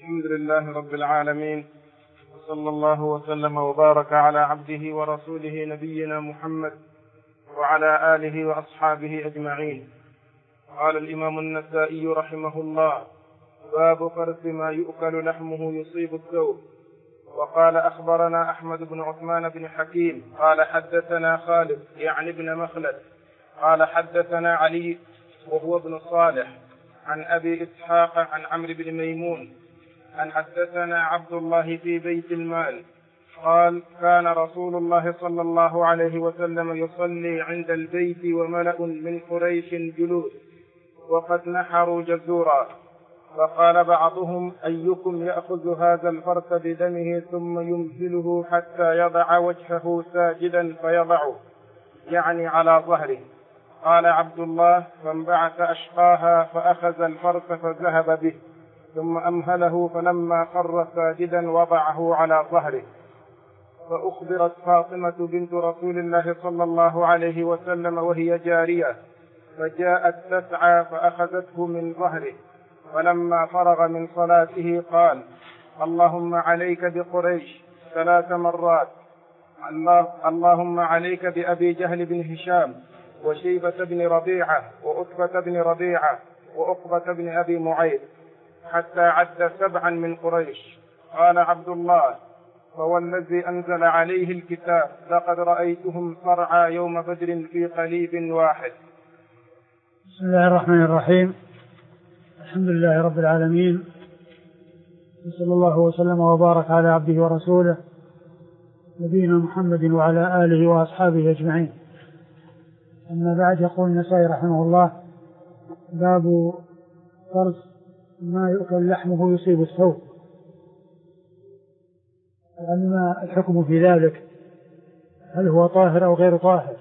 الحمد لله رب العالمين، وصلى الله وسلم وبارك على عبده ورسوله نبينا محمد وعلى آله وأصحابه أجمعين. قال الإمام النسائي رحمه الله: باب فرث ما يؤكل لحمه يصيب الثوب. وقال: أخبرنا أحمد بن عثمان بن حكيم قال حدثنا خالد يعني بن مخلد قال حدثنا علي وهو ابن صالح عن أبي إسحاق عن عمرو بن ميمون أن حدثنا عبد الله في بيت المال قال: كان رسول الله صلى الله عليه وسلم يصلي عند البيت وملأ من قريش جلوس وقد نحروا جزورا، فقال بعضهم: أيكم يأخذ هذا الفرث بدمه ثم يمثله حتى يضع وجهه ساجدا فيضعه، يعني على ظهره؟ قال عبد الله: فانبعث أشقاها فأخذ الفرث فذهب به، ثم أمهله، فلما خر ساجدا وضعه على ظهره. فأخبرت فاطمة بنت رسول الله صلى الله عليه وسلم وهي جارية، فجاءت تسعى فأخذته من ظهره، فلما فرغ من صلاته قال: اللهم عليك بقريش 3 مرات، اللهم عليك بأبي جهل بن هشام وشيبة بن ربيعة وعتبة بن ربيعة وعقبة بن أبي معيط، حتى عد 7 من قريش. قال عبد الله: فوالذي أنزل عليه الكتاب لقد رأيتهم صرعى يوم بدر في قليب واحد. بسم الله الرحمن الرحيم. الحمد لله رب العالمين، وصلى الله وسلم وبارك على عبده ورسوله نبينا محمد وعلى آله وأصحابه أجمعين. أما بعد، يقول النسائي رحمه الله: باب فرث ما يؤكل لحمه يصيب الثوب. يعني ما الحكم في ذلك؟ هل هو طاهر أو غير طاهر؟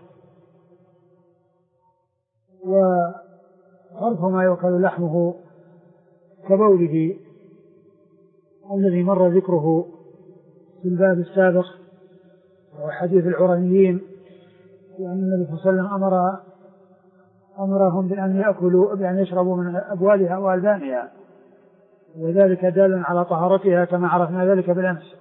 وفرث ما يؤكل لحمه كبوله الذي مر ذكره في الباب السابق، وحديث العرنيين، وأن النبي صلى الله عليه وسلم أمرهم بأن يأكلوا بأن يشربوا من أبوالها وألبانها، وذلك دال على طهارتها كما عرفنا ذلك بالأمس.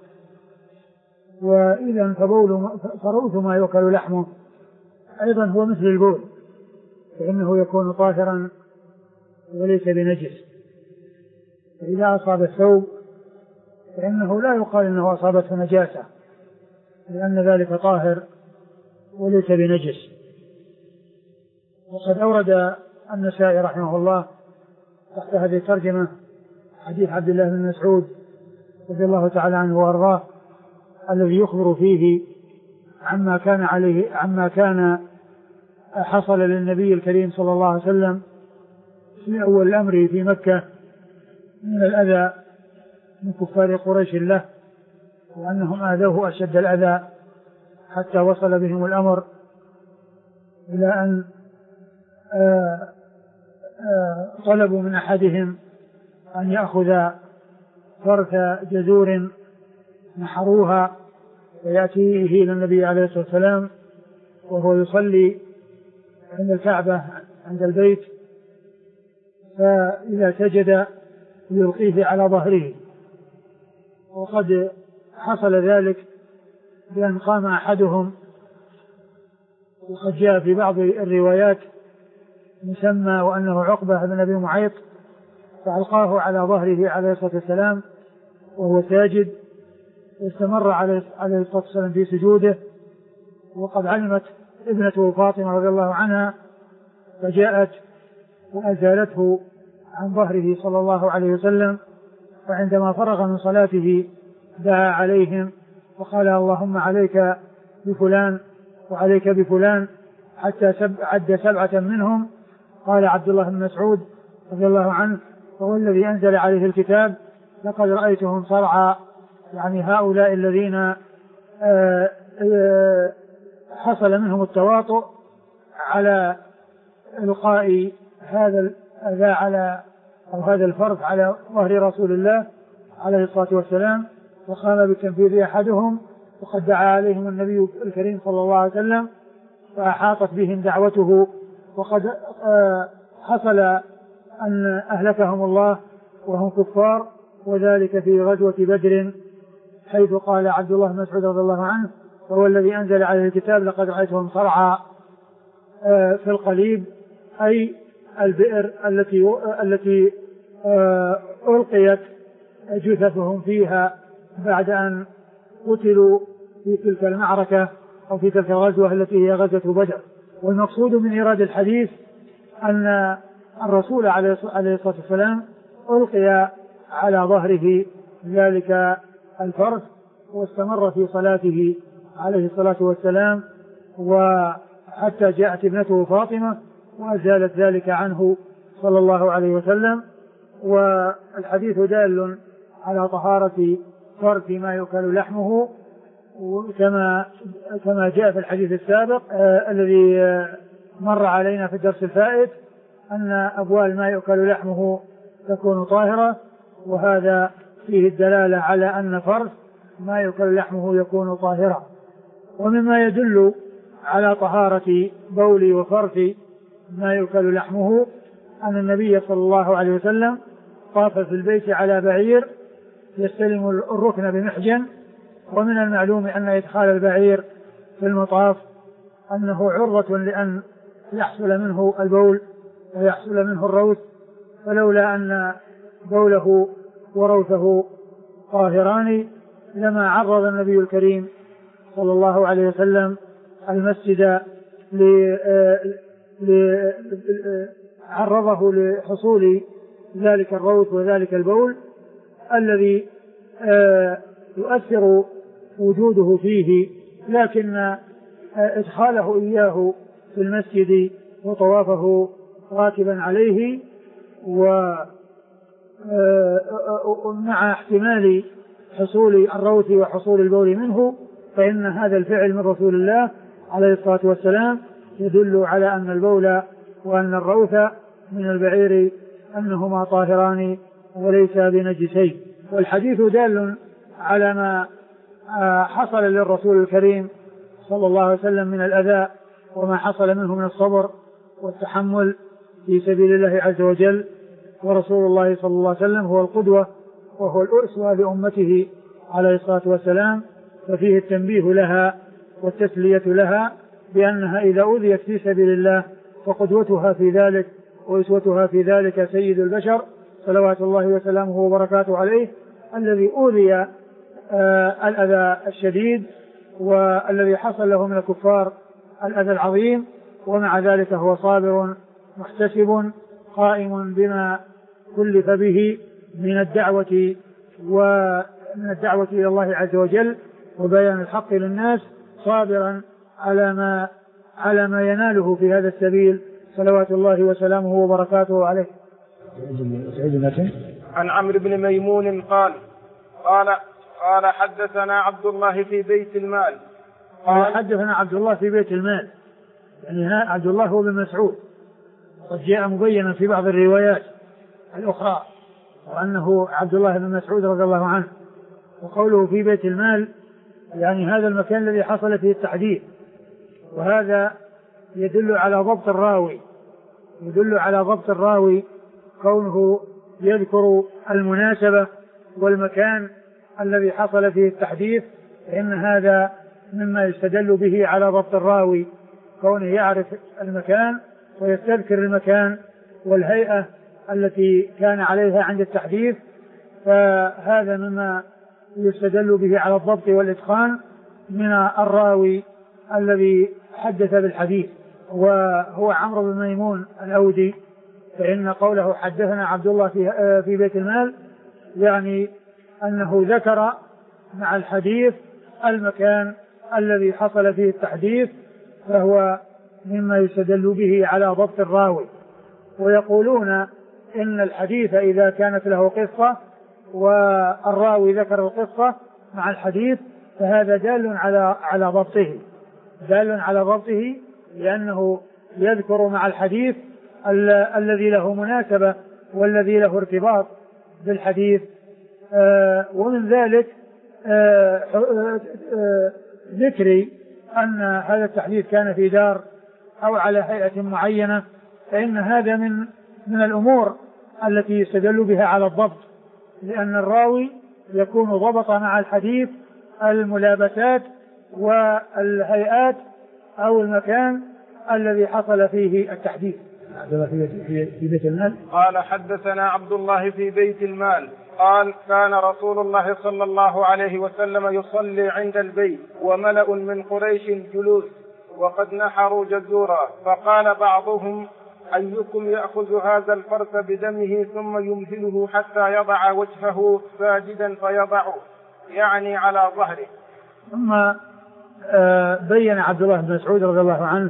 وإذا فروث ما يؤكل لحمه أيضا هو مثل البول، فإنه يكون طاهرا وليس بنجس. فإذا أصاب الثوب فإنه لا يقال إنه أصابته نجاسة، لأن ذلك طاهر وليس بنجس. وقد أورد النسائي رحمه الله تحت هذه الترجمة حديث عبد الله بن مسعود رضي الله تعالى عنه وأرضاه، الذي يخبر فيه عما كان حصل للنبي الكريم صلى الله عليه وسلم في أول الأمر في مكة من الأذى من كفار قريش له، وأنهم آذوه أشد الأذى حتى وصل بهم الأمر إلى أن طلبوا من أحدهم أن يأخذ فرث جزور نحروها ويأتيه إلى النبي عليه الصلاة والسلام وهو يصلي عند الكعبة عند البيت، فإذا سجد يلقيه على ظهره. وقد حصل ذلك بأن قام أحدهم، وقد جاء في بعض الروايات مسمى وأنه عقبة بن أبي معيط، فألقاه على ظهره عليه الصلاة والسلام وهو ساجد، واستمر عليه الصلاة والسلام في سجوده. وقد علمت ابنته فاطمة رضي الله عنها فجاءت وأزالته عن ظهره صلى الله عليه وسلم، وعندما فرغ من صلاته دعا عليهم وقال: اللهم عليك بفلان وعليك بفلان، حتى عد 7 منهم. قال عبد الله بن مسعود رضي الله عنه: فهو الذي أنزل عليه الكتاب لقد رأيتهم صرعى، يعني هؤلاء الذين حصل منهم التواطؤ على إلقاء هذا الأذى على أو هذا الفرث على ظهر رسول الله عليه الصلاة والسلام، وقام بالتنفيذ أحدهم، وقد دعا عليهم النبي الكريم صلى الله عليه وسلم فأحاطت بهم دعوته، وقد حصل أن أهلكهم الله وهم كفار، وذلك في غزوة بدر، حيث قال عبد الله بن مسعود رضي الله عنه: وهو الذي أنزل عليه الكتاب لقد رأيتهم صرعى في القليب، أي البئر التي ألقيت جثثهم فيها بعد أن قتلوا في تلك المعركة أو في تلك الغزوة التي هي غزوة بدر. والمقصود من إيراد الحديث أن الرسول عليه الصلاة والسلام ألقي على ظهره ذلك الفرس واستمر في صلاته عليه الصلاة والسلام، وحتى جاءت ابنته فاطمة وأزالت ذلك عنه صلى الله عليه وسلم. والحديث دال على طهارة فرث ما يؤكل لحمه، كما جاء في الحديث السابق الذي مر علينا في الدرس الفائت أن أبوال ما يؤكل لحمه تكون طاهرة، وهذا فيه الدلالة على أن فرث ما يؤكل لحمه يكون طاهرا. ومما يدل على طهارة بول وفرث ما يؤكل لحمه أن النبي صلى الله عليه وسلم طاف في البيت على بعير يستلم الركن بمحجن. ومن المعلوم أن إدخال البعير في المطاف أنه عرضة لأن يحصل منه البول ويحصل منه الروث، فلولا أن بوله وروثه طاهران لما عرض النبي الكريم صلى الله عليه وسلم المسجد عرضه لحصول ذلك الروث وذلك البول الذي يؤثر وجوده فيه، لكن إدخاله إياه في المسجد وطوافه راكبا عليه ومع احتمال حصول الروث وحصول البول منه، فإن هذا الفعل من رسول الله عليه الصلاة والسلام يدل على أن البول وأن الروث من البعير أنهما طاهران وليس بنجسين. والحديث دال على ما حصل للرسول الكريم صلى الله عليه وسلم من الأذى وما حصل منه من الصبر والتحمل في سبيل الله عز وجل. ورسول الله صلى الله عليه وسلم هو القدوة وهو الأسوة لأمته عليه الصلاة والسلام، ففيه التنبيه لها والتسلية لها بأنها إذا أوذيت في سبيل الله فقدوتها في ذلك وأسوتها في ذلك سيد البشر صلوات الله وسلامه وبركاته عليه، الذي أوذي الأذى الشديد والذي حصل له من الكفار الأذى العظيم، ومع ذلك هو صابر محتسب قائم بما كلف به من الدعوة إلى الله عز وجل وبيان الحق للناس، صابرا على ما يناله في هذا السبيل صلوات الله وسلامه وبركاته عليه. عن عمرو بن ميمون قال حدثنا عبد الله في بيت المال. حدثنا عبد الله في بيت المال، يعني عبد الله هو بن مسعود، قد جاء مبينا في بعض الروايات الأخرى وأنه عبد الله بن مسعود رضي الله عنه. وقوله في بيت المال يعني هذا المكان الذي حصل فيه التحديث، وهذا يدل على ضبط الراوي كونه يذكر المناسبة والمكان الذي حصل فيه التحديث، فإن هذا مما يستدل به على ضبط الراوي، كونه يعرف المكان ويستذكر المكان والهيئة التي كان عليها عند التحديث، فهذا مما يستدل به على الضبط والإتقان من الراوي الذي حدث بالحديث. وهو عمرو بن ميمون الأودي، فإن قوله حدثنا عبد الله في بيت المال يعني أنه ذكر مع الحديث المكان الذي حصل فيه التحديث، فهو مما يستدل به على ضبط الراوي. ويقولون إن الحديث إذا كانت له قصة والراوي ذكر القصة مع الحديث فهذا دال على ضبطه لأنه يذكر مع الحديث الذي له مناسبة والذي له ارتباط بالحديث. ومن ذلك ذكري أن هذا التحديث كان في دار أو على هيئة معينة، فإن هذا من الأمور التي يستدل بها على الضبط، لأن الراوي يكون ضبط مع الحديث الملابسات والهيئات أو المكان الذي حصل فيه التحديث. في بيت المال. قال حدثنا عبد الله في بيت المال قال كان رسول الله صلى الله عليه وسلم يصلي عند البيت وملأ من قريش جلوس وقد نحروا جزورا، فقال بعضهم أيكم يأخذ هذا الفرس بدمه ثم يمهله حتى يضع وجهه ساجدا فيضع يعني على ظهره. ثم بين عبد الله بن مسعود رضي الله عنه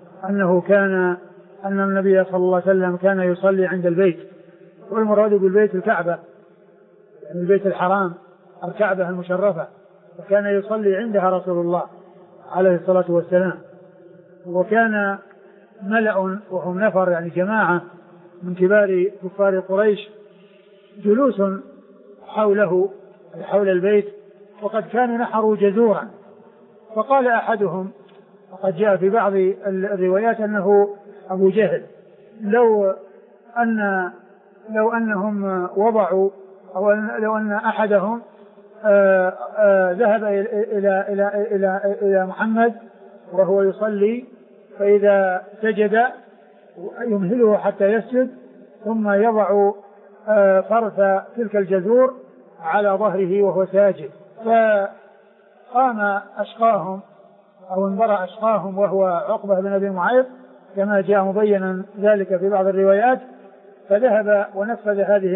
أن النبي صلى الله عليه وسلم كان يصلي عند البيت، والمراد بالبيت الكعبة، يعني البيت الحرام الكعبة المشرفة، وكان يصلي عندها رسول الله عليه الصلاة والسلام. وكان ملأ وهم نفر يعني جماعة من كبار كفار قريش جلوس حوله حول البيت، وقد كانوا نحروا جزورا. فقال أحدهم، وقد جاء في بعض الروايات أنه أبو جهل، لو أنهم وضعوا أو لو أن أحدهم ذهب إلى محمد وهو يصلي، فإذا سجد يمهله حتى يسجد ثم يضع فرث تلك الجزور على ظهره وهو ساجد، فقام أشقاهم أو انبرأ أشقاهم وهو عقبة بن أبي معيط كما جاء مبينا ذلك في بعض الروايات، فذهب ونفذ هذه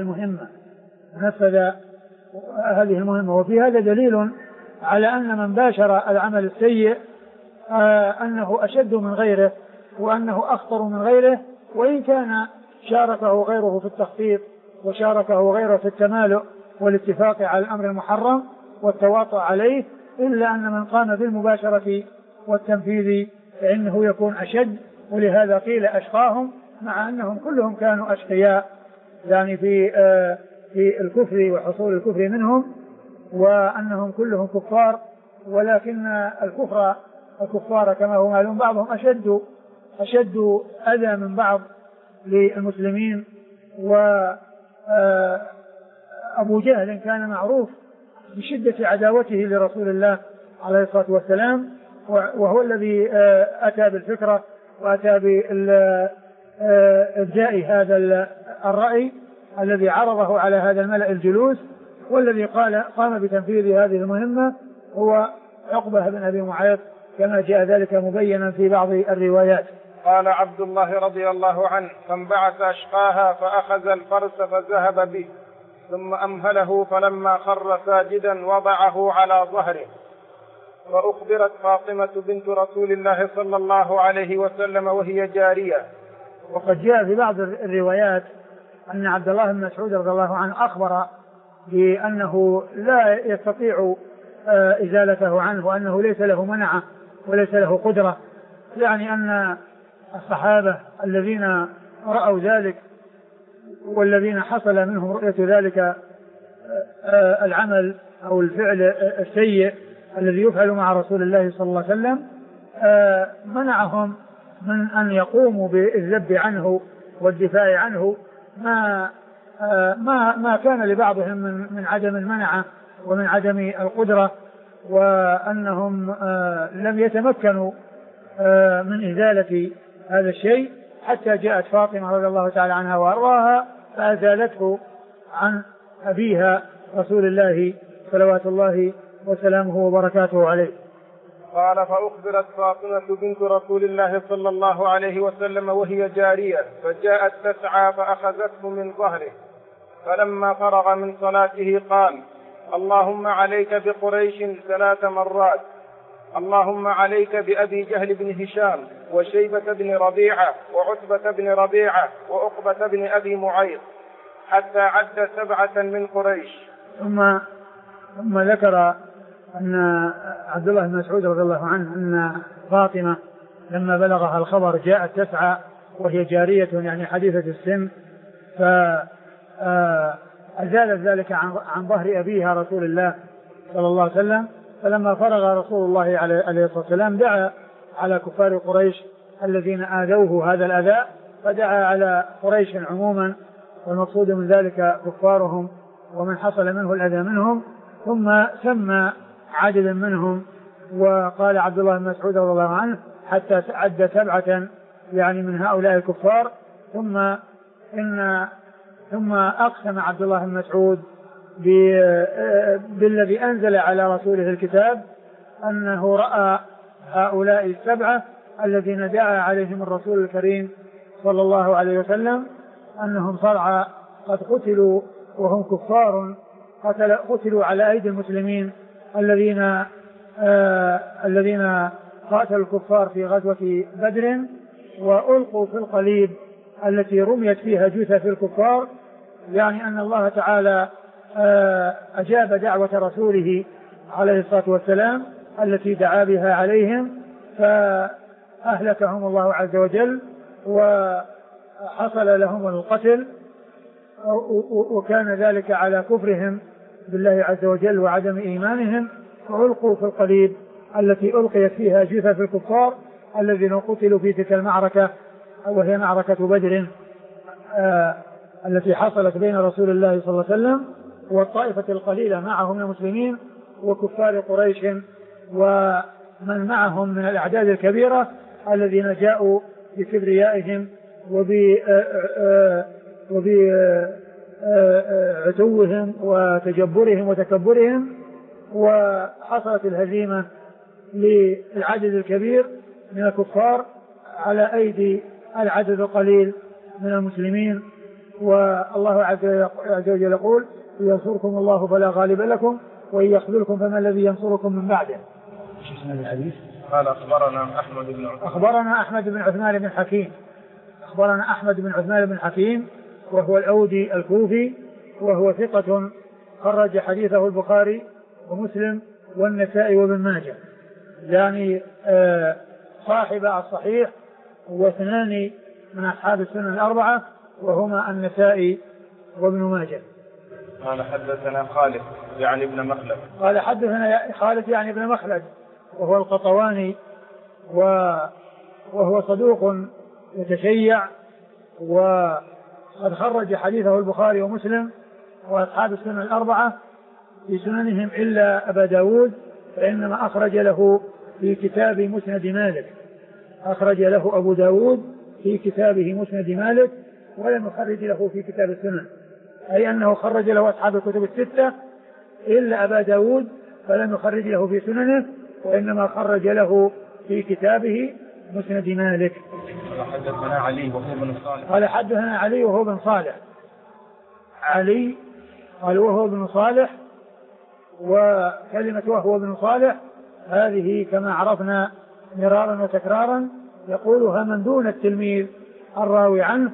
المهمة. وفي هذا دليل على أن من باشر العمل السيء أنه أشد من غيره وأنه أخطر من غيره، وإن كان شاركه غيره في التخطيط وشاركه غيره في التمالؤ والاتفاق على الأمر المحرم والتواطؤ عليه، إلا أن من قام بالمباشرة والتنفيذ فإنه يكون أشد. ولهذا قيل أشقاهم، مع أنهم كلهم كانوا أشقياء يعني في الكفر وحصول الكفر منهم، وأنهم كلهم كفار، ولكن الكفار كما هو معلوم بعضهم أشد أذى من بعض للمسلمين. وأبو جهل كان معروف بشدة عداوته لرسول الله عليه الصلاة والسلام، وهو الذي أتى بالفكرة وأتى بإبداء هذا الرأي الذي عرضه على هذا الملأ الجلوس، والذي قام بتنفيذ هذه المهمة هو عقبة بن أبي معيط كما جاء ذلك مبينا في بعض الروايات. قال عبد الله رضي الله عنه فانبعث أشقاها فأخذ الفرس فذهب به ثم أمهله، فلما خر ساجدا وضعه على ظهره. فأخبرت فاطمة بنت رسول الله صلى الله عليه وسلم وهي جارية. وقد جاء في بعض الروايات أن عبد الله بن مسعود رضي الله عنه أخبر بأنه لا يستطيع إزالته عنه، وأنه ليس له منعة وليس له قدرة، يعني أن الصحابة الذين رأوا ذلك والذين حصل منهم رؤية ذلك العمل أو الفعل السيء الذي يفعل مع رسول الله صلى الله عليه وسلم منعهم من أن يقوموا بالذب عنه والدفاع عنه ما كان لبعضهم من عدم المنعة ومن عدم القدرة، وأنهم لم يتمكنوا من إزالة هذا الشيء حتى جاءت فاطمة رضي الله تعالى عنها وأرضاها فأزالته عن أبيها رسول الله صلوات الله وسلامه وبركاته عليه. قال فأخبرت فاطمة بنت رسول الله صلى الله عليه وسلم وهي جارية، فجاءت تسعى فأخذته من ظهره، فلما فرغ من صلاته قال اللهم عليك بقريش 3 مرات، اللهم عليك بأبي جهل بن هشام وشيبة بن ربيعة وعتبة بن ربيعة وعقبة بن أبي معيط، حتى عد 7 من قريش. ثم ذكر أن عبد الله بن مسعود رضي الله عنه أن فاطمة لما بلغها الخبر جاءت تسعى وهي جارية يعني حديثة السن، فأزالت ذلك عن ظهر أبيها رسول الله صلى الله عليه وسلم. فلما فرغ رسول الله عليه الصلاة والسلام دعا على كفار قريش الذين آذوه هذا الأذى، فدعا على قريش عموما، والمقصود من ذلك كفارهم ومن حصل منه الأذى منهم، ثم سمى عددا منهم، وقال عبد الله بن مسعود رضي الله عنه حتى عد 7 يعني من هؤلاء الكفار، ثم أقسم عبد الله بن مسعود بالذي أنزل على رسوله الكتاب أنه رأى هؤلاء 7 الذين دعا عليهم الرسول الكريم صلى الله عليه وسلم أنهم صرعى قد قتلوا وهم كفار، قتلوا على أيدي المسلمين الذين قاتلوا الكفار في غزوة بدر، وألقوا في القليب التي رميت فيها جثث الكفار، يعني أن الله تعالى أجاب دعوة رسوله عليه الصلاة والسلام التي دعا بها عليهم، فأهلكهم الله عز وجل وحصل لهم القتل، وكان ذلك على كفرهم بالله عز وجل وعدم إيمانهم، فألقوا في القليب التي ألقيت فيها جثث الكفار الذين قتلوا في تلك المعركة، وهي معركة بدر التي حصلت بين رسول الله صلى الله عليه وسلم والطائفة القليلة معه من المسلمين وكفار قريش ومن معهم من الأعداد الكبيرة الذين جاءوا بكبريائهم وبعتوهم وتجبرهم وتكبرهم، وحصلت الهزيمة للعدد الكبير من الكفار على أيدي العدد القليل من المسلمين. والله عز وجل يقول: ينصركم الله فلا غالب لكم وإن يخذلكم فما الذي ينصركم من بعده. قال أخبرنا أحمد بن عثمان بن حكيم. أخبرنا أحمد بن عثمان بن حكيم وهو الأودي الكوفي، وهو ثقة خرج حديثه البخاري ومسلم والنسائي وابن ماجه، يعني صاحب الصحيح واثنان من أصحاب السنن الأربعة وهما النسائي وابن ماجه. قال حدثنا خالد يعني ابن مخلد. قال حدثنا خالد يعني ابن مخلد وهو القطواني، وهو صدوق يتشيع، وقد خرج حديثه البخاري ومسلم وأصحاب السنن الأربعة في سننهم إلا أبا داود، فإنما أخرج له في كتاب مسند مالك، أخرج له أبو داود في كتابه مسند مالك ولم يخرج له في كتاب السنن، أي أنه خرج له أصحاب الكتب 6 إلا أبا داود فلم يخرج له في سننه، وإنما خرج له في كتابه مسند مالك. قال حدثنا علي وهو بن صالح. قال حدثنا علي وهو بن صالح. علي قال وهو بن صالح، وكلمة وهو بن صالح هذه كما عرفنا مرارا وتكرارا يقولها من دون التلميذ الراوي عنه،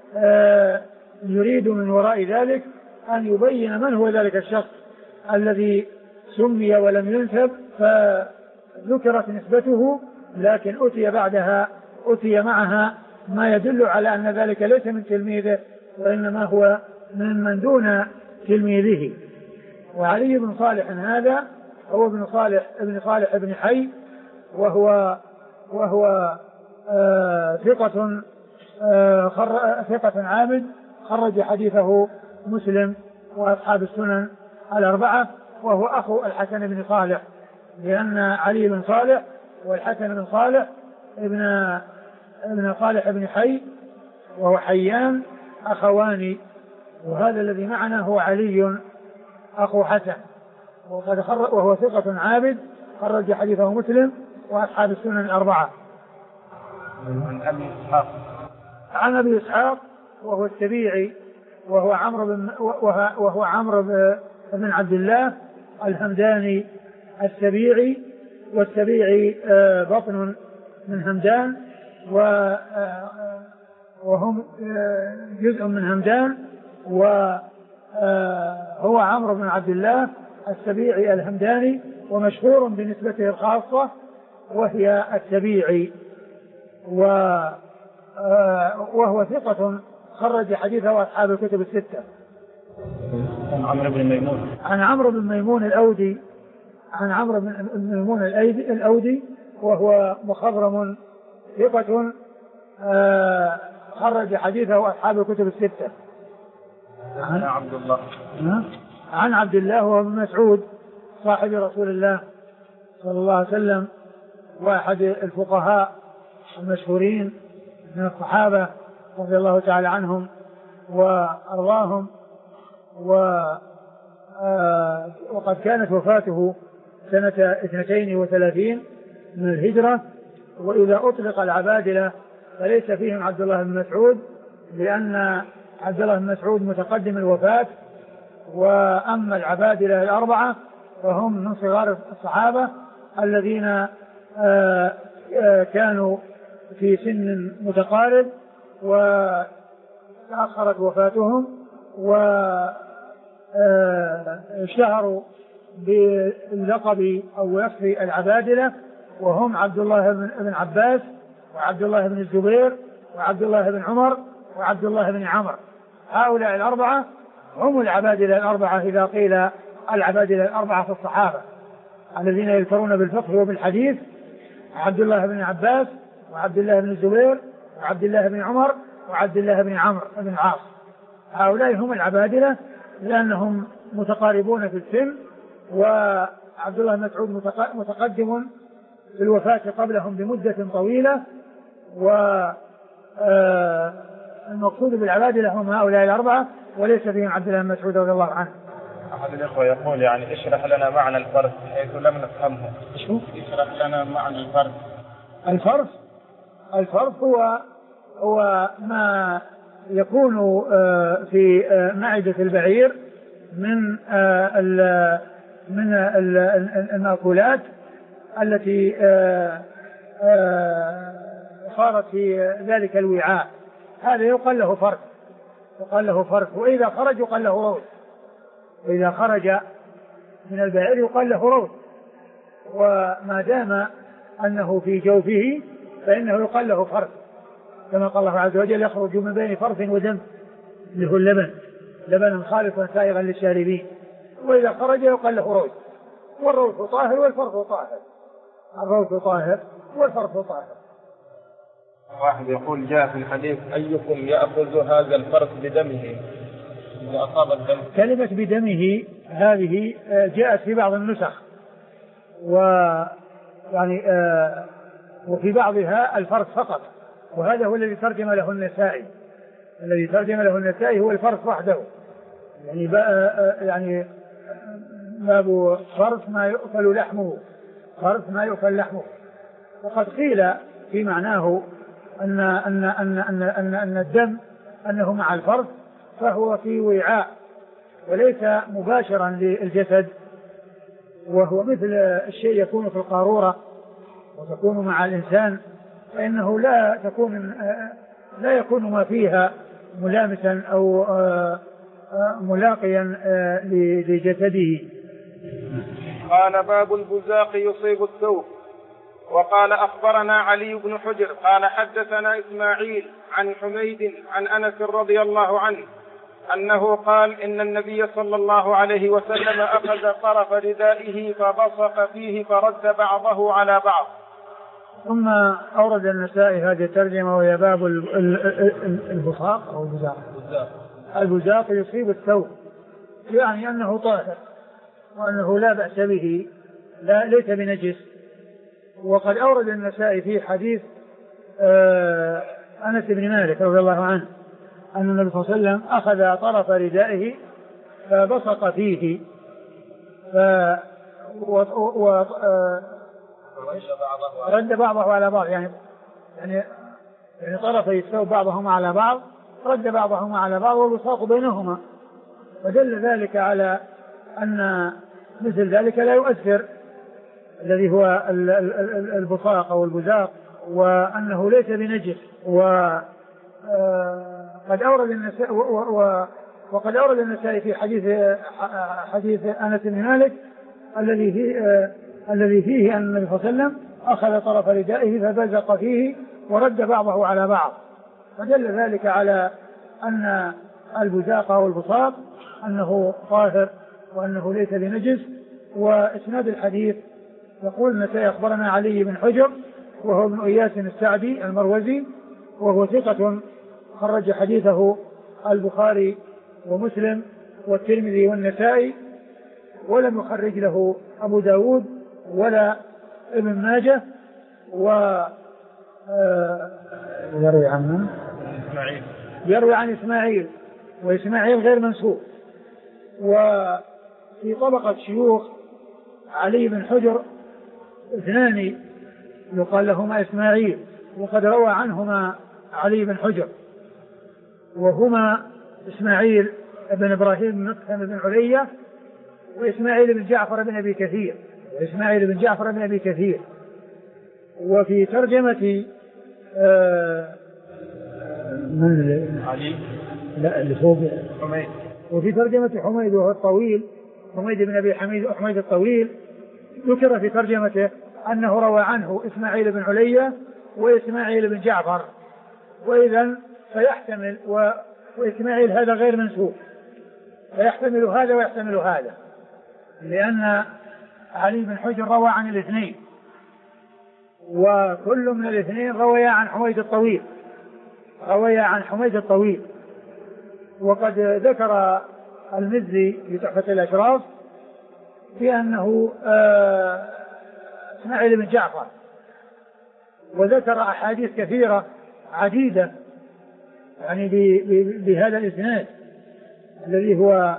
يريد من وراء ذلك أن يبين من هو ذلك الشخص الذي سمي ولم ينسب، فذكرت نسبته لكن أتي معها ما يدل على أن ذلك ليس من تلميذه وإنما هو من دون تلميذه. وعلي بن صالح هذا هو ابن صالح ابن حي، وهو ثقة عابد خرج حديثه مسلم وأصحاب السنن الأربعة، وهو أخو الحسن بن صالح، لأن علي بن صالح والحسن بن صالح ابن صالح بن حي وهو حيان أخوان، وهذا الذي معنا هو علي أخو حسن، وهو ثقة عابد خرج حديثه مسلم وأصحاب السنن الأربعة. عن أبي إسحاق وهو السبيعي وهو عمرو بن عبد الله الهمداني السبيعي، والسبيعي بطن من همدان وهم جزء من همدان، وهو عمرو بن عبد الله السبيعي الهمداني، ومشهور بنسبته الخاصة وهي السبيعي، وهو ثقة خرج حديثه أصحاب الكتب 6. عن عمرو بن ميمون. عن عمرو بن ميمون الأودي. عن عمرو بن ميمون الأودي وهو مخضرم ثقة خرج حديثه أصحاب الكتب 6. عن عبد الله. عن عبد الله وابن مسعود صاحب رسول الله صلى الله عليه وسلم واحد الفقهاء المشهورين من الصحابة رضي الله تعالى عنهم وأرضاهم، وقد كانت وفاته سنة 32 من الهجرة. وإذا أطلق العبادلة فليس فيهم عبد الله بن مسعود، لأن عبد الله بن مسعود متقدم الوفاة، وأما العبادلة الأربعة فهم من صغار الصحابة الذين كانوا في سن متقارب وتأخرت وفاتهم واشتهروا باللقب أو وصف العبادلة، وهم عبد الله بن عباس وعبد الله بن الزبير وعبد الله بن عمر وعبد الله بن عمرو. هؤلاء الأربعة هم العبادلة الأربعة إذا قيل العبادلة الأربعة في الصحابة الذين يذكرون بالفقه وبالحديث: عبد الله بن عباس وعبد الله بن الزبير وعبد الله بن عمر وعبد الله بن عمرو بن العاص. هؤلاء هم العبادلة لأنهم متقاربون في السن، وعبد الله بن مسعود متقدم في الوفاة قبلهم بمدة طويلة. والمقصود بالعبادلة هم هؤلاء الأربعة وليس فيهم عبد الله بن مسعود رضي الله عنه. أحد الإخوة يقول يعني اشرح لنا معنى الفرد حيث لم نفهمه. شو؟ اشرح لنا معنى الفرد. الفرد هو ما يكون في معدة البعير من المأكولات التي صارت في ذلك الوعاء، هذا يقال له فرد. وإذا خرج يقال له روث، وإذا خرج من البعير يقال له روث، وما دام أنه في جوفه فإنه يقال له فرد، كما قال الله عز وجل: يخرج من بين فرث ودم، اللي هو اللبن، لبنا خالصا سائغا للشاربين. وإذا خرج يقال له روث، والروث طاهر والفرث طاهر. الروث طاهر والفرث طاهر. واحد يقول: جاء في الحديث: أيكم يأخذ هذا الفرث بدمه إذا أصاب الدم. كلمة بدمه هذه جاءت في بعض النسخ، ويعني وفي بعضها الفرث فقط، وهذا هو الذي ترجم له النسائي. الذي ترجم له النسائي هو الفرث وحده، يعني باب فرث ما يؤكل لحمه، فرث ما يؤكل لحمه. وقد قيل في معناه أن الدم أنه مع الفرث فهو في وعاء وليس مباشرا للجسد، وهو مثل الشيء يكون في القارورة وتكون مع الإنسان، فإنه لا يكون ما فيها ملامسا أو ملاقيا لجسده. قال: باب البزاق يصيب الثوب. وقال: أخبرنا علي بن حجر قال: حدثنا إسماعيل عن حميد عن أنس رضي الله عنه أنه قال: إن النبي صلى الله عليه وسلم أخذ طرف ردائه فبصق فيه فرد بعضه على بعض. ثم أورد النسائي هذه الترجمة وهي باب البصاق أو البزاق يصيب الثوب، يعني أنه طاهر وأنه لا بأس به، ليس بنجس. وقد أورد النسائي في حديث أنس بن مالك رضي الله عنه أن النبي صلى الله عليه وسلم أخذ طرف ردائه فبصق فيه رد بعضه على بعض، يعني طرفي الثوب بعضهما على بعض، رد بعضهما على بعض والبصاق بينهما، فدل ذلك على أن مثل ذلك لا يؤثر، الذي هو البصاق أو البزاق، وأنه ليس بنجس. وقد أورد النسائي في حديث أنس بن مالك الذي فيه أن النبي صلى الله عليه وسلم أخذ طرف ردائه فبزق فيه ورد بعضه على بعض، فدل ذلك على أن البزاق أو البصاق أنه طاهر وأنه ليس بنجس. وإسناد الحديث يقول النسائي: أخبرنا علي بن حجر وهو ابن إياس السعدي المروزي، وهو ثقة خرج حديثه البخاري ومسلم والترمذي والنسائي، ولم يخرج له أبو داود ولا ابن ماجه. يروي عن إسماعيل، وإسماعيل غير منسوب. وفي طبقة شيوخ علي بن حجر اثنان يقال لهما إسماعيل، وقد روى عنهما علي بن حجر، وهما إسماعيل بن إبراهيم بن مقسم بن علية، وإسماعيل بن جعفر بن أبي كثير، وفي ترجمة من علي لا اللي فوق حميد، وفي ترجمة حميد وهو الطويل، حميد بن أبي حميد الطويل، ذكر في ترجمته أنه روى عنه إسماعيل بن علية وإسماعيل بن جعفر. وإذن فيحتمل وإسماعيل هذا غير منسوب، فيحتمل هذا ويحتمل هذا، لأن علي بن حجر روى عن الاثنين، وكل من الاثنين روي عن حميد الطويل. وقد ذكر المزي في تحفة الأشراف بأنه إسماعيل بن جعفر، وذكر أحاديث كثيرة عديدة يعني بهذا الإسناد الذي هو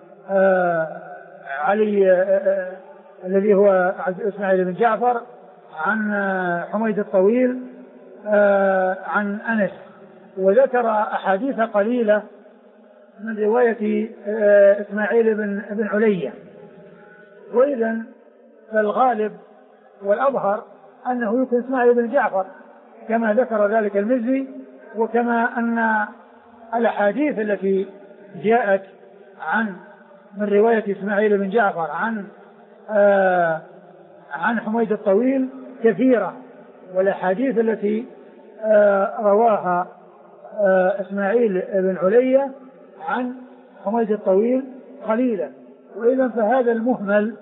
الذي هو إسماعيل بن جعفر عن حميد الطويل عن أنس، وذكر أحاديث قليلة من رواية إسماعيل بن علية. وإذن فالغالب والأظهر أنه يكون إسماعيل بن جعفر كما ذكر ذلك المزي، وكما أن الأحاديث التي جاءت من رواية إسماعيل بن جعفر عن حميد الطويل كثيرة، والأحاديث التي رواها إسماعيل بن علية عن حميد الطويل قليلا. وإذا فهذا المهمل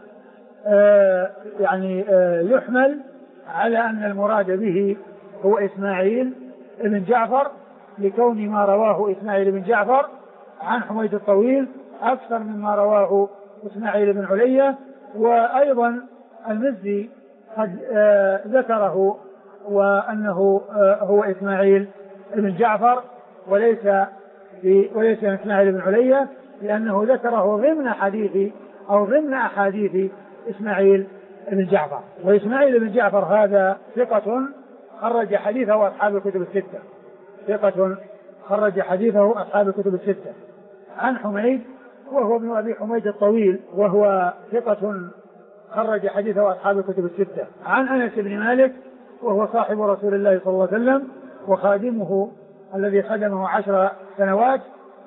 يحمل على أن المراد به هو إسماعيل بن جعفر، لكون ما رواه إسماعيل بن جعفر عن حميد الطويل أكثر مما رواه إسماعيل بن علية. وأيضا المزي قد ذكره وأنه هو إسماعيل بن جعفر وليس إسماعيل بن علية، لأنه ذكره ضمن أحاديث إسماعيل بن جعفر. وإسماعيل بن جعفر هذا ثقة خرج حديثه أصحاب الكتب الستة، عن حميد وهو ابن أبي حميد الطويل وهو ثقة خرج حديثه أصحاب الكتب الستة، عن أنس بن مالك وهو صاحب رسول الله صلى الله عليه وسلم وخادمه الذي خدمه 10 سنوات،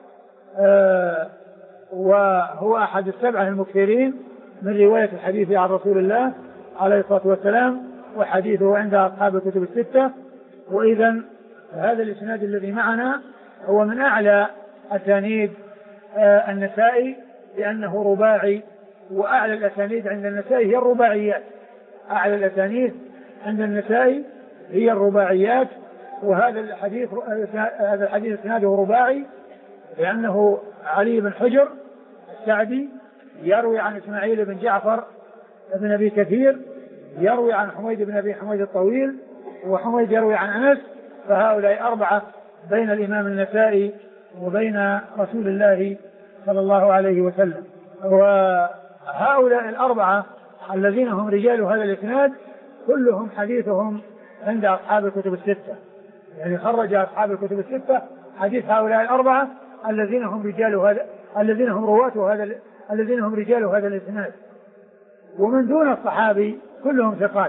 وهو أحد السبعة المكثرين من رواية الحديث عن رسول الله عليه الصلاة والسلام، وحديثه عند أصحاب الكتب الستة. وإذا هذا الإسناد الذي معنا هو من أعلى أسانيد النسائي لأنه رباعي، وأعلى الأسانيد عند النسائي هي الرباعيات، هي الرباعيات. وهذا الحديث إسناده رباعي لأنه علي بن حجر السعدي يروي عن إسماعيل بن جعفر بن أبي كثير، يروي عن حميد بن أبي حميد الطويل، وحميد يروي عن أنس، فهؤلاء 4 بين الإمام النسائي وبين رسول الله صلى الله عليه وسلم. وهؤلاء 4 الذين هم رجال هذا الإسناد كلهم حديثهم عند أصحاب الكتب الستة، يعني خرج أصحاب الكتب الستة حديث هؤلاء 4 الذين هم رجال هذا الإسناد. ومن دون الصحابي كلهم ثقات،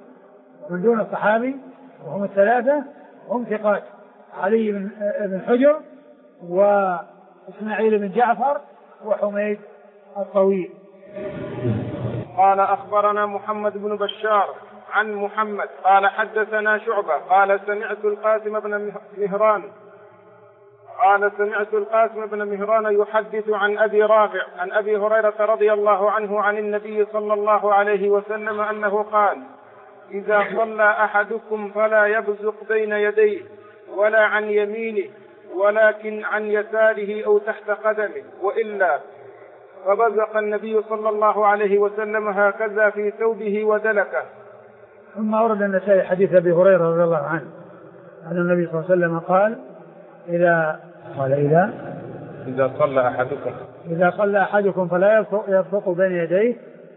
وهم 3 هم ثقات، علي بن حجر وإسماعيل بن جعفر وحميد الطويل. قال أخبرنا محمد بن بشار عن محمد قال حدثنا شعبة قال سمعت القاسم بن مهران يحدث عن أبي رافع عن أبي هريرة رضي الله عنه عن النبي صلى الله عليه وسلم أنه قال: إذا صلى أحدكم فلا يبزق بين يديه ولا عن يمينه ولكن عن يساره أو تحت قدمه، وإلا فبزق النبي صلى الله عليه وسلم هكذا في ثوبه ودلكه. ثم أورد النسائي حديث أبي هريرة رضي الله عنه أن النبي صلى الله عليه وسلم قال إذا صلى أحدكم فلا يبصق بين يديه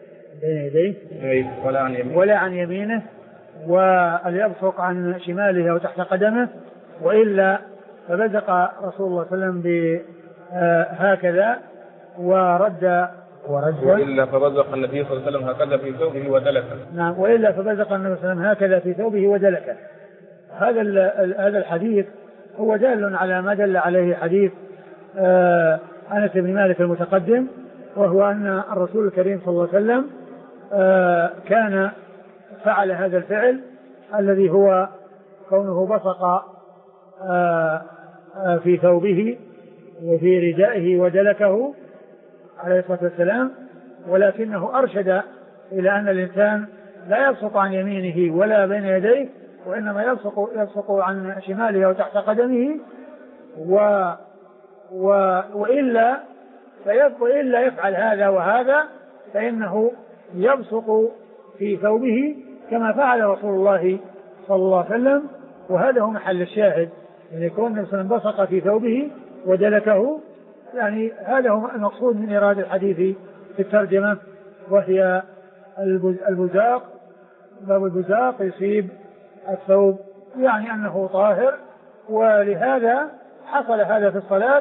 ولا عن يمينه وليبصق عن شماله أو تحت قدمه، وإلا فبزق رسول الله صلى الله عليه وسلم هكذا ورد وإلا فبزق النبي صلى الله عليه وسلم هكذا في ثوبه ودلكه. نعم، وإلا فبزق النبي صلى الله عليه وسلم هكذا في ثوبه ودلكه. هذا الحديث هو دال على ما دل عليه حديث أنس بن مالك المتقدم، وهو أن الرسول الكريم صلى الله عليه وسلم كان فعل هذا الفعل الذي هو كونه بصق في ثوبه وفي ردائه ودلكه عليه الصلاة والسلام، ولكنه أرشد إلى أن الإنسان لا يبصق عن يمينه ولا بين يديه، وإنما يبصق عن شماله وتحت قدمه، وإلا يفعل هذا وهذا، فإنه يبصق في ثوبه كما فعل رسول الله صلى الله عليه وسلم. وهذا هو محل الشاهد، أن يكون النبي صلى الله عليه وسلم بصق في ثوبه ودلكه، يعني هذا هو المقصود من إيراد الحديث في الترجمة، وهي البزاق. باب البزاق يصيب الثوب، يعني أنه طاهر، ولهذا حصل هذا في الصلاة،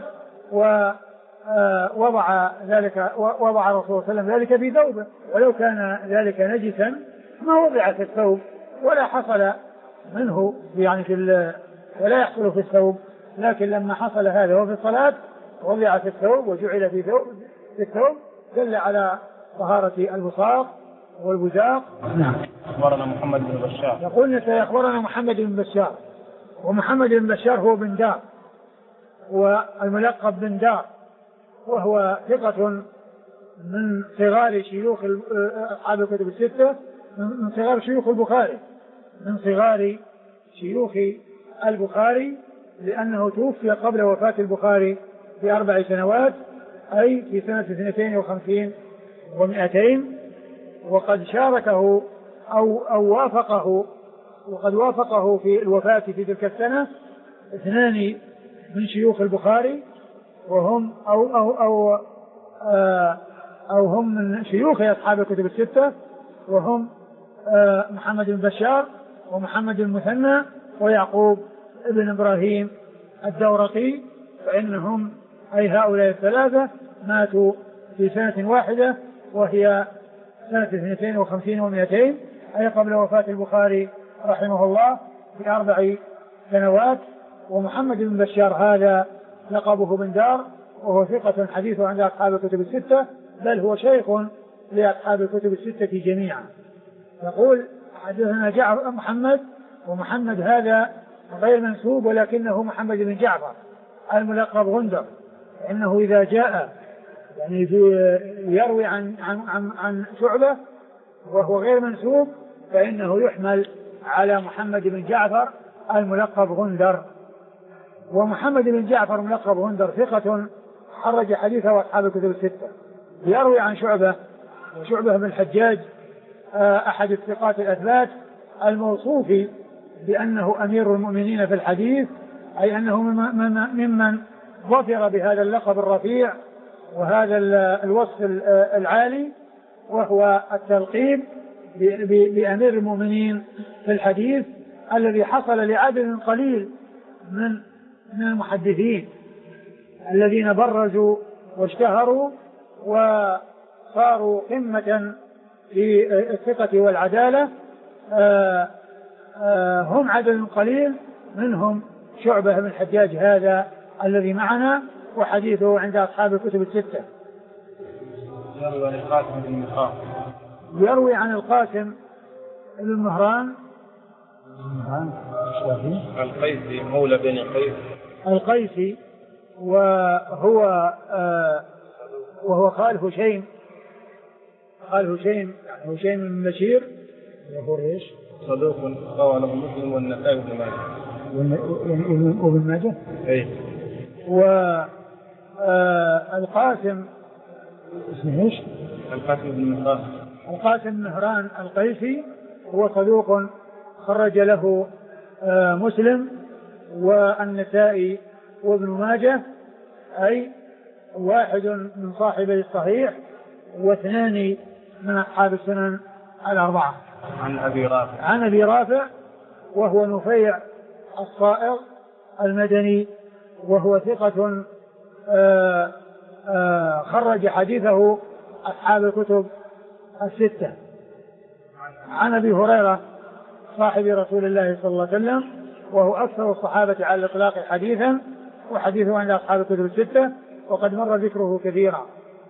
ووضع رسول الله صلى الله عليه وسلم ذلك في ثوبه، ولو كان ذلك نجسا ما وضع في الثوب ولا حصل منه يعني ولا يحصل في الثوب، لكن لما حصل هذا وفي الصلاة وضع في الثوب وجعل في الثوب دل على طهارة البصاق والبزاق. نعم. أخبرنا محمد بن بشار. يقول أخبرنا محمد بن بشار، ومحمد بن بشار هو بن دار، والملقب بن دار، وهو ثقة من صغار شيوخ أصحاب الكتب الستة، من صغار شيوخ البخاري، من صغار شيوخ البخاري، لأنه توفي قبل وفاة البخاري ب4 سنوات، أي في سنة 52 و200، وقد شاركه أو وافقه في الوفاة في تلك السنة 2 من شيوخ البخاري، وهم أو هم من شيوخ أصحاب الكتب الستة، وهم محمد بن بشار ومحمد المثنى ويعقوب ابن إبراهيم الدورقي، فإنهم أي هؤلاء الثلاثة ماتوا في سنة واحدة، وهي سنة 52 و200، أي قبل وفاة البخاري رحمه الله ب4 سنوات. ومحمد بن بشار هذا لقبه بن دار، وهو ثقة حديثه عند أصحاب الكتب الستة، بل هو شيخ لأصحاب الكتب الستة جميعا. يقول حدثنا محمد، ومحمد هذا غير منسوب، ولكنه محمد بن جعفر الملقب غندر، إنه إذا جاء يعني يروي عن شعبة وهو غير منسوب فإنه يحمل على محمد بن جعفر الملقب غندر. ومحمد بن جعفر الملقب غندر ثقة خرج حديثه أصحاب الكتب الستة، يروي عن شعبة، وشعبة بن الحجاج أحد الثقات الأثبات الموصوف بأنه أمير المؤمنين في الحديث، أي أنه ممن ظفر بهذا اللقب الرفيع وهذا الوصف العالي، وهو التلقيب بأمير المؤمنين في الحديث، الذي حصل لعدد قليل من المحدثين الذين برزوا واشتهروا وصاروا قمة في الثقة والعدالة، هم عدد قليل، منهم شعبة بن الحجاج هذا الذي معنا، وحديثه عند أصحاب الكتب الستة. يروي عن القاسم بن مهران القيسي مولى بن قيس القيسي، وهو خال هشيم يعني هشيم بن بشير، وهو ايش؟ صدوق رواه له مسلم والنسائي وابن ماجه. وابن ماجه؟ اي. والقاسم اسمه ايش؟ القاسم بن مهران. القاسم بن مهران القيسي هو صدوق خرج له مسلم والنسائي وابن ماجه، أي واحد من صاحبي الصحيح واثنان من أصحاب السنن الأربعة. عن أبي رافع وهو نفيع الصائغ المدني، وهو ثقة خرج حديثه أصحاب الكتب الستة. عن أبي هريرة صاحب رسول الله صلى الله عليه وسلم، وهو أكثر الصحابة على الإطلاق حديثا، وحديثه عند أصحاب الكتب الستة، وقد مر ذكره كثيرا.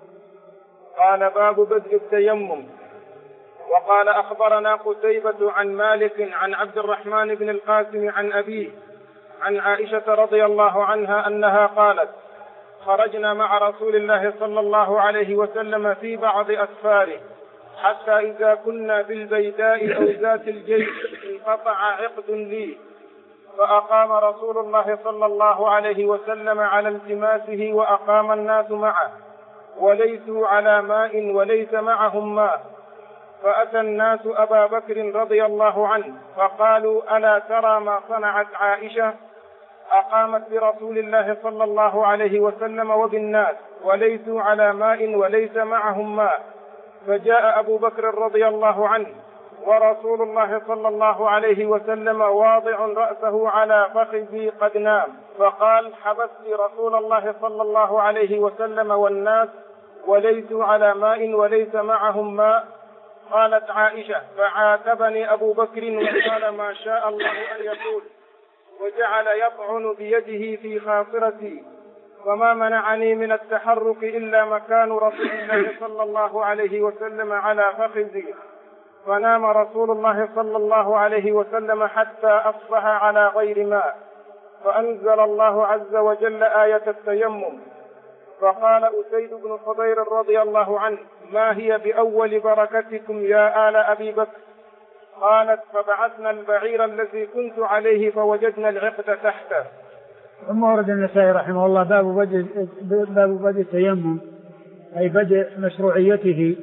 قال باب بدء التيمم. وقال أخبرنا قتيبة عن مالك عن عبد الرحمن بن القاسم عن أبيه عن عائشة رضي الله عنها أنها قالت: خرجنا مع رسول الله صلى الله عليه وسلم في بعض أسفاره، حتى إذا كنا بالبيداء أو ذات الجيش انقطع عقد لي، فأقام رسول الله صلى الله عليه وسلم على التماسه وأقام الناس معه، وليسوا على ماء وليس معهم ماء، فأتى الناس أبا بكر رضي الله عنه فقالوا: ألا ترى ما صنعت عائشة؟ أقامت برسول الله صلى الله عليه وسلم وبالناس وليسوا على ماء وليس معهم ماء. فجاء أبو بكر رضي الله عنه ورسول الله صلى الله عليه وسلم واضع رأسه على فخذي قد نام، فقال: حبست رسول الله صلى الله عليه وسلم والناس وليسوا على ماء وليس معهم ماء. قالت عائشة: فعاتبني أبو بكر وقال: ما شاء الله أن يقول، وجعل يطعن بيده في خاصرتي، وما منعني من التحرك إلا مكان رسول الله صلى الله عليه وسلم على فخذي. فنام رسول الله صلى الله عليه وسلم حتى أصبح على غير ماء، فأنزل الله عز وجل آية التيمم. فقال أسيد بن حضير رضي الله عنه: ما هي بأول بركتكم يا آل أبي بكر؟ قالت: فبعثنا البعير الذي كنت عليه فوجدنا العقد تحته. ثم ورد النسائي رحمه الله باب بدء التيمم، أي بدء مشروعيته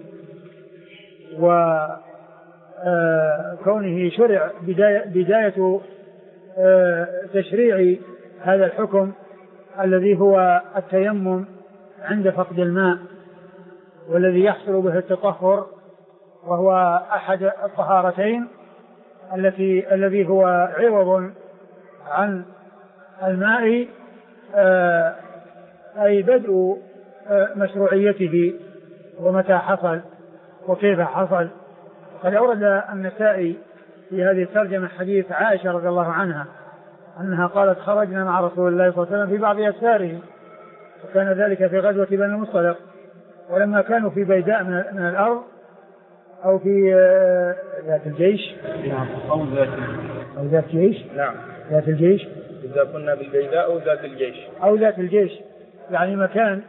وكونه شرع بداية تشريع هذا الحكم الذي هو التيمم عند فقد الماء، والذي يحصل به التطهر، وهو أحد الطهارتين الذي هو عوض عن الماء، أي بدء مشروعيته ومتى حصل وكيف حصل. قد أورد النسائي في هذه الترجمة حديث عائشة رضي الله عنها أنها قالت: خرجنا مع رسول الله صلى الله عليه وسلم في بعض أسفاره، وكان ذلك في غزوة بني المصطلق، ولما كانوا في بيداء من الأرض أو في ذات الجيش أو ذات جيش ذات الجيش، إذا كنا بالبيداء أو ذات الجيش يعني مكان،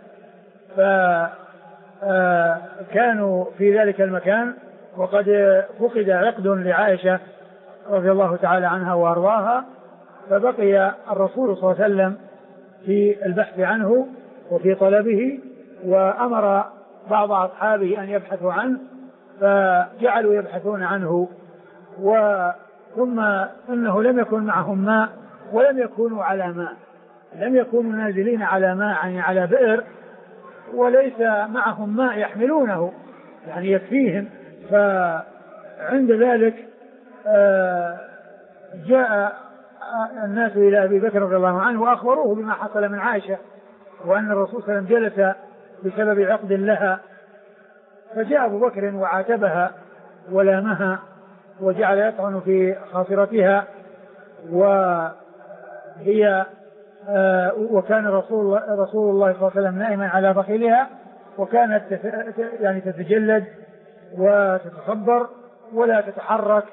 فكانوا في ذلك المكان، وقد فقد عقد لعائشة رضي الله تعالى عنها وأرضاها، فبقي الرسول صلى الله عليه وسلم في البحث عنه وفي طلبه، وأمر بعض أصحابه أن يبحثوا عنه، فجعلوا يبحثون عنه. ثم إنه لم يكن معهم ماء ولم يكونوا على ماء، لم يكونوا نازلين على ماء يعني على بئر، وليس معهم ماء يحملونه يعني يكفيهم. فعند ذلك جاء الناس إلى أبي بكر رضي الله عنه وأخبروه بما حصل من عائشة، وأن الرسول صلى الله عليه وسلم جلس بسبب عقد لها، فجاء أبو بكر وعاتبها ولامها وجعل يطعن في خاصرتها، وكان رسول الله صلى الله عليه وسلم نائما على فخذها، وكانت يعني تتجلد وتتصبر ولا تتحرك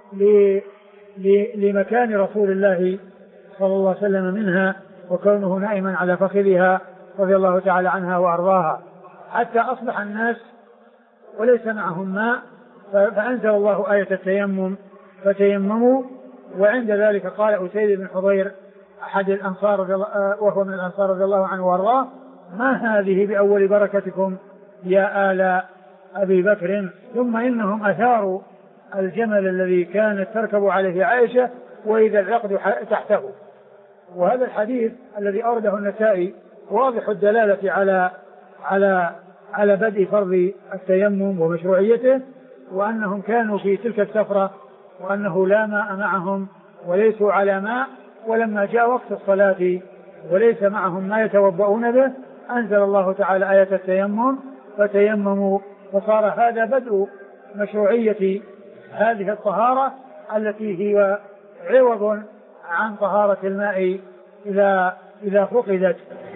لمكان رسول الله صلى الله عليه وسلم منها، وكونه نائما على فخذها رضي الله تعالى عنها وأرضاها، حتى أصبح الناس وليس معهم ماء، فأنزل الله آية التيمم فتيمموا. وعند ذلك قال أسيد بن حضير أحد الأنصار وهو من الأنصار رضي الله عنه وأرضاه: ما هذه بأول بركتكم يا آل أبي بكر. ثم إنهم أثاروا الجمل الذي كانت تركب عليه عائشة وإذا العقد تحته. وهذا الحديث الذي أورده النسائي واضح الدلالة على بدء فرض التيمم ومشروعيته، وأنهم كانوا في تلك السفرة وأنه لا ماء معهم وليسوا على ماء، ولما جاء وقت الصلاة وليس معهم ما يتوضؤون به أنزل الله تعالى آية التيمم فتيمموا، فصار هذا بدء مشروعية هذه الطهارة التي هي عوض عن طهارة الماء إذا فقدت.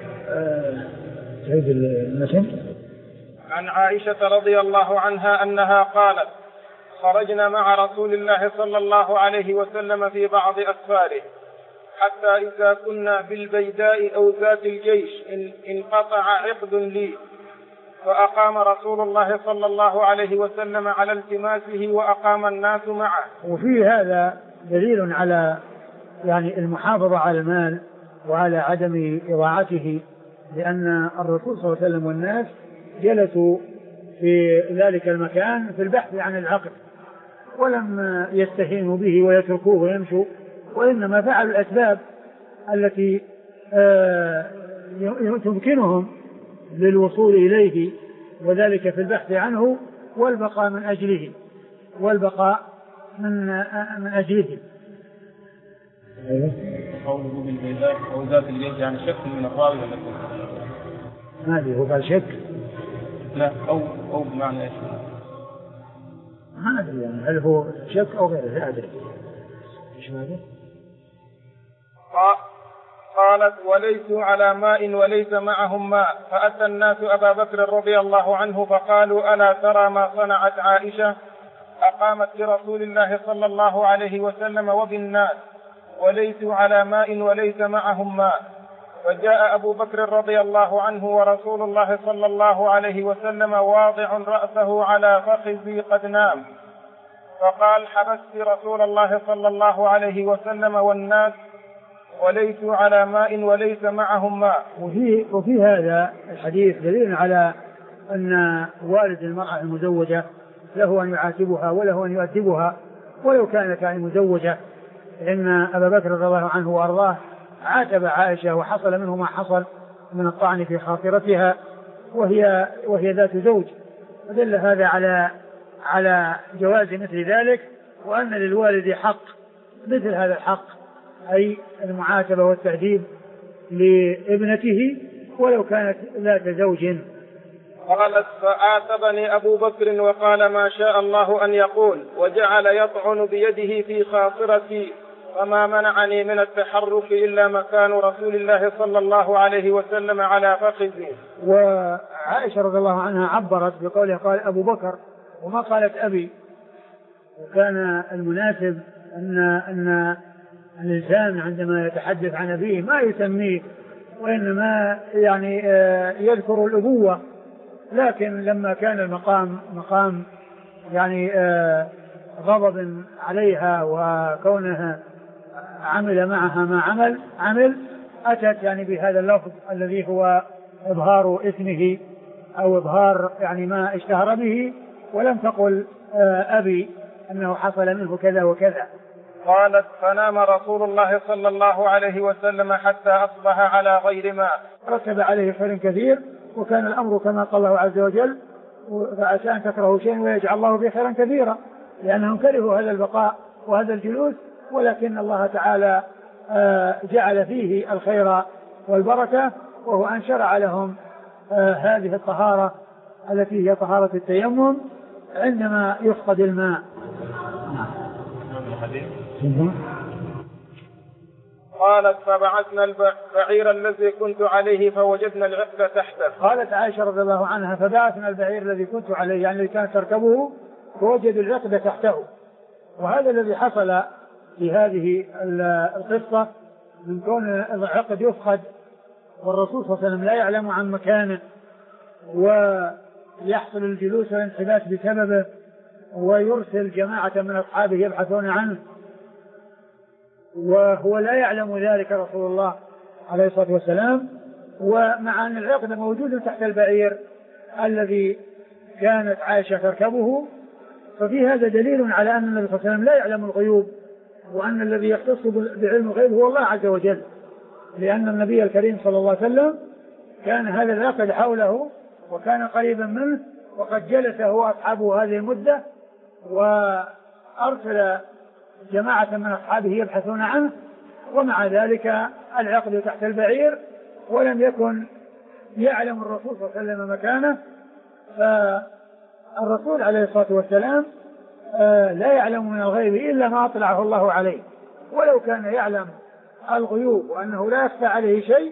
عن عائشة رضي الله عنها أنها قالت: خرجنا مع رسول الله صلى الله عليه وسلم في بعض أسفاره حتى إذا كنا بالبيداء أو ذات الجيش انقطع عقد لي، فأقام رسول الله صلى الله عليه وسلم على التماسه وأقام الناس معه. وفي هذا دليل على يعني المحافظة على المال وعلى عدم إضاعته، لأن الرسول صلى الله عليه وسلم والناس جلسوا في ذلك المكان في البحث عن العقد، ولم يستهينوا به ويتركوه ويمشوا، وإنما فعلوا الأسباب التي تمكنهم للوصول إليه، وذلك في البحث عنه والبقاء من أجله من أجله. قوله بالبيداء أو ذات الجيش يعني شك من الراوي ولا ما أدري هو قال شك؟ لا أو بمعنى إيش؟ ما أدري يعني هل هو شك أو غيره، لا أدري. إيش هذا؟ قالت: وليسوا على ماء وليس معهم ماء، فأتى الناس أبا بكر رضي الله عنه فقالوا: ألا ترى ما صنعت عائشة؟ أقامت لرسول الله صلى الله عليه وسلم وبالناس وليسوا على ماء وليس معهم ماء. فجاء أبو بكر رضي الله عنه ورسول الله صلى الله عليه وسلم واضع رأسه على فخذي قد نام، فقال: حبست رسول الله صلى الله عليه وسلم والناس وليسوا على ماء وليس معهم ماء. وفي هذا الحديث دليل على أن والد المرأة المزوجة له أن يعاتبها وله أن يؤدبها ولو كانت يعني مزوجة، لأن أبا بكر رضي الله عنه وأرضاه عاتب عائشة وحصل منه ما حصل من الطعن في خاطرتها وهي ذات زوج، فدل هذا على جواز مثل ذلك، وأن للوالد حق مثل هذا الحق، أي المعاتبة والتأديب لابنته ولو كانت ذات زوج. قالت: فعاتبني أبو بكر وقال: ما شاء الله أن يقول، وجعل يطعن بيده في خاصرتي، فما منعني من التحرك إلا مكان رسول الله صلى الله عليه وسلم على فخذي. وعائشة رضي الله عنها عبرت بقولها قال أبو بكر وما قالت أبي، وكان المناسب أن الإنسان عندما يتحدث عن أبيه ما يسميه، وإنما يعني يذكر الأبوة، لكن لما كان المقام مقام يعني غضب عليها وكونها عمل معها ما عمل أتت يعني بهذا اللفظ الذي هو إظهار اسمه أو إظهار يعني ما اشتهر به، ولم تقل أبي أنه حصل منه كذا وكذا. قالت: فنام رسول الله صلى الله عليه وسلم حتى أصبح على غير ماء. رتب عليه خير كثير، وكان الأمر كما قال الله عز وجل: فعسى أن تكرهوا شيئا ويجعل الله به خيرا كثيرا، لأنهم كرهوا هذا البقاء وهذا الجلوس، ولكن الله تعالى جعل فيه الخير والبركة، وهو أن شرع لهم هذه الطهارة التي هي طهارة التيمم عندما يفقد الماء. قالت: فبعثنا البعير الذي كنت عليه فوجدنا العقد تحته. قالت عائشة رضي الله عنها: فبعثنا البعير الذي كنت عليه، يعني الذي كانت تركبه، فوجدوا العقد تحته. وهذا الذي حصل في هذه القصة من كون العقد يفقد والرسول صلى الله عليه وسلم لا يعلم عن مكانه، ويحصل الجلوس والانحباس بسببه، ويرسل جماعة من أصحابه يبحثون عنه، وهو لا يعلم ذلك رسول الله عليه الصلاة والسلام، ومع أن العقد موجود تحت البعير الذي كانت عائشة تركبه. ففي هذا دليل على أن النبي صلى الله عليه وسلم لا يعلم الغيوب، وأن الذي يختص بعلم الغيب هو الله عز وجل، لأن النبي الكريم صلى الله عليه وسلم كان هذا العقد حوله وكان قريبا منه، وقد جلس هو أصحابه هذه المدة، وأرسل جماعة من أصحابه يبحثون عنه، ومع ذلك العقد تحت البعير ولم يكن يعلم الرسول صلى الله عليه وسلم مكانه. فالرسول عليه الصلاة والسلام لا يعلم من الغيب إلا ما أطلعه الله عليه، ولو كان يعلم الغيوب وأنه لا يخفى عليه شيء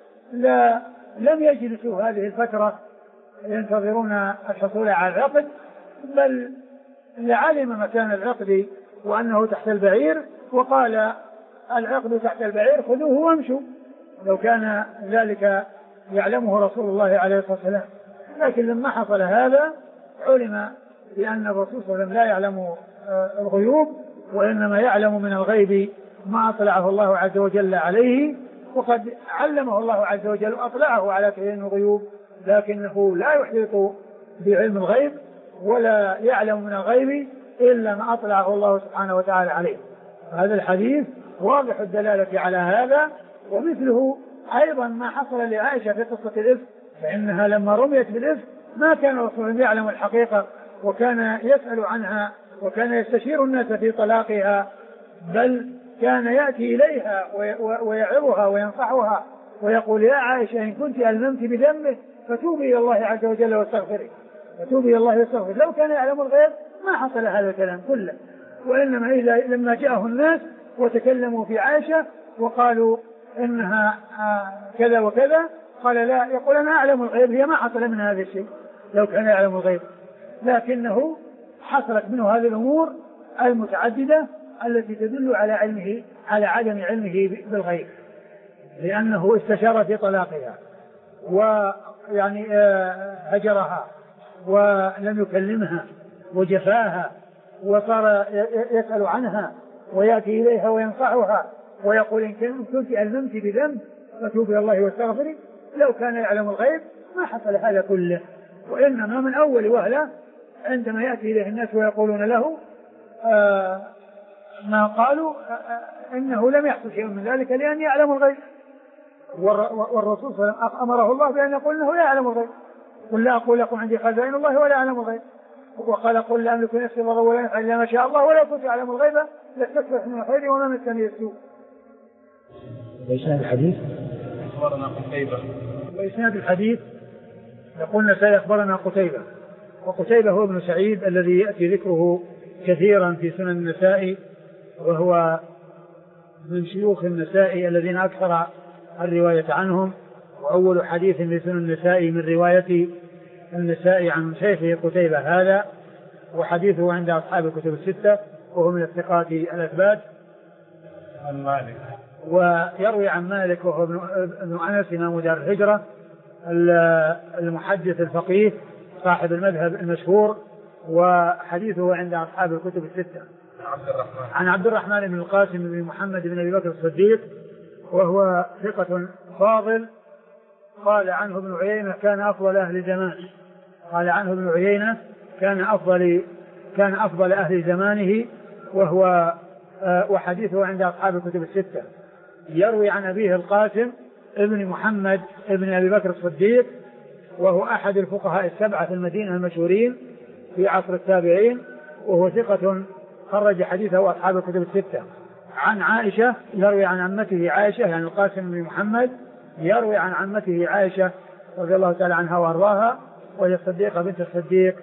لم يجلسوا هذه الفترة ينتظرون الحصول على العقد، بل لعلم مكان العقد وأنه تحت البعير وقال العقد تحت البعير خذوه وامشوا، لو كان ذلك يعلمه رسول الله عليه الصلاة والسلام. لكن لما حصل هذا علم بأن الرسول صلى الله عليه وسلم لا يعلم الغيوب، وإنما يعلم من الغيب ما أطلعه الله عز وجل عليه، وقد علمه الله عز وجل وأطلعه على كثير من الغيوب، لكنه لا يحيط بعلم الغيب ولا يعلم من الغيب إلا ما أطلعه الله سبحانه وتعالى عليه. هذا الحديث واضح الدلالة على هذا. ومثله أيضا ما حصل لعائشة في قصة الإفك، فإنها لما رميت بالإفك ما كان الرسول يعلم الحقيقة، وكان يسأل عنها وكان يستشير الناس في طلاقها، بل كان يأتي إليها ويعظها وينصحها ويقول يا عائشة إن كنت ألممت بذنبه فتوبي إلى الله عز وجل واستغفري، فتوبي إلى الله واستغفري. لو كان يعلم الغيب ما حصل هذا الكلام كله، وإنما لما جاءه الناس وتكلموا في عائشة وقالوا إنها كذا وكذا، قال لا، يقول أنا أعلم الغيب، هي ما حصل من هذا الشيء لو كان يعلم الغيب، لكنه حصلت منه هذه الأمور المتعددة التي تدل على علمه على عدم علمه بالغيب، لأنه استشار في طلاقها ويعني هجرها ولم يكلمها وجفاها، وصار يسأل عنها ويأتي إليها وينصحها ويقول إن كنت ألممت بذنب فتوبي إلى الله واستغفري. لو كان يعلم الغيب ما حصل هذا كله، وإنما من أول وهلة عندما يأتي إليه الناس ويقولون له ما قالوا إنه لم يحصل شيء من ذلك لأن يعلم الغيب، والرسول صلى الله عليه وسلم أمره الله بأن يقول إنه لا يعلم الغيب، قل لا أقول لكم عندي خزائن الله ولا أعلم الغيب، وقال قل لا أملك نفسي ضرا ولا نفعا إلا ما شاء الله ولو كنت أعلم الغيب لاستكثرت من الخير وما مسني السوء. وإسناد الحديث أخبرنا قتيبة. وإسناد الحديث يقول النسائي أخبرنا قتيبة، وقتيبة هو ابن سعيد الذي يأتي ذكره كثيرا في سنن النسائي، وهو من شيوخ النسائي الذين أكثر الرواية عنهم، وأول حديث في سنن النسائي من رواية النسائي عن شيخه قتيبة هذا، وحديثه عند أصحاب الكتب الستة، وهو من الثقات الأثبات. عن مالك، ويروي عن مالك وهو ابن أنس إمام دار الهجرة المحدث الفقيه صاحب المذهب المشهور، وحديثه عند أصحاب الكتب الستة. عن عبد الرحمن بن القاسم بن محمد بن أبي بكر الصديق، وهو ثقة فاضل. قال عنه ابن عيينة كان أفضل أهل زمانه، قال عنه ابن عيينة كان أفضل أهل زمانه، وهو وحديثه عند أصحاب الكتب الستة. يروي عن أبيه القاسم ابن محمد ابن أبي بكر الصديق، وهو أحد الفقهاء السبعة في المدينة المشهورين في عصر التابعين، وهو ثقة خرج حديثه أصحاب الكتب الستة. عن عائشة يروي عن عمته عائشة، يعني القاسم بن محمد يروي عن عمته عائشة رضي الله تعالى عنها وأرضاها، وهي الصديقة بنت الصديق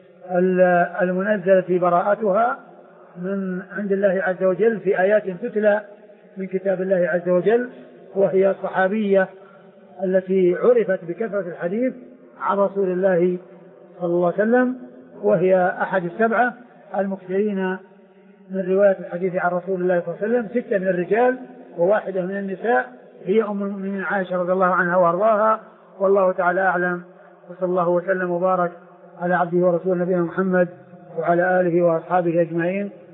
المنزلة براءتها من عند الله عز وجل في آيات تتلى من كتاب الله عز وجل، وهي الصحابية التي عرفت بكثرة الحديث عن رسول الله صلى الله عليه وسلم، وهي أحد السبعة المكثرين من رواية الحديث عن رسول الله صلى الله عليه وسلم، 6 من الرجال وواحدة من النساء، هي أم المؤمنين عائشة رضي الله عنها وأرضاها. والله تعالى أعلم، وصلى الله وسلم وبارك على عبده ورسوله نبينا محمد وعلى آله وأصحابه أجمعين.